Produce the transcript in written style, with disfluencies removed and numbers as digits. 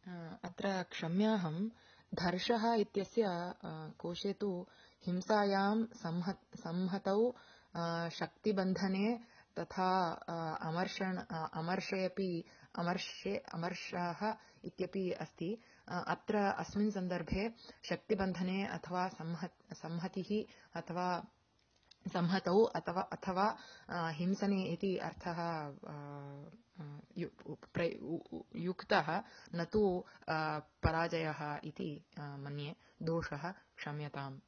अत्र क्षम्याहं धर्षः इत्यस्य कोशे तु हिंसायां संहतौ शक्तिबन्धने तथा अमर्षेऽपि अमर्षः इत्यपि अस्ति। अत्र अस्मिन् सन्दर्भे शक्तिबन्धने अथवा संहतिः अथवा संहतौ अथवा हिंसने इति अर्थः युक्तः, न तु पराजयः इति मन्ये। दोषः क्षम्यताम्।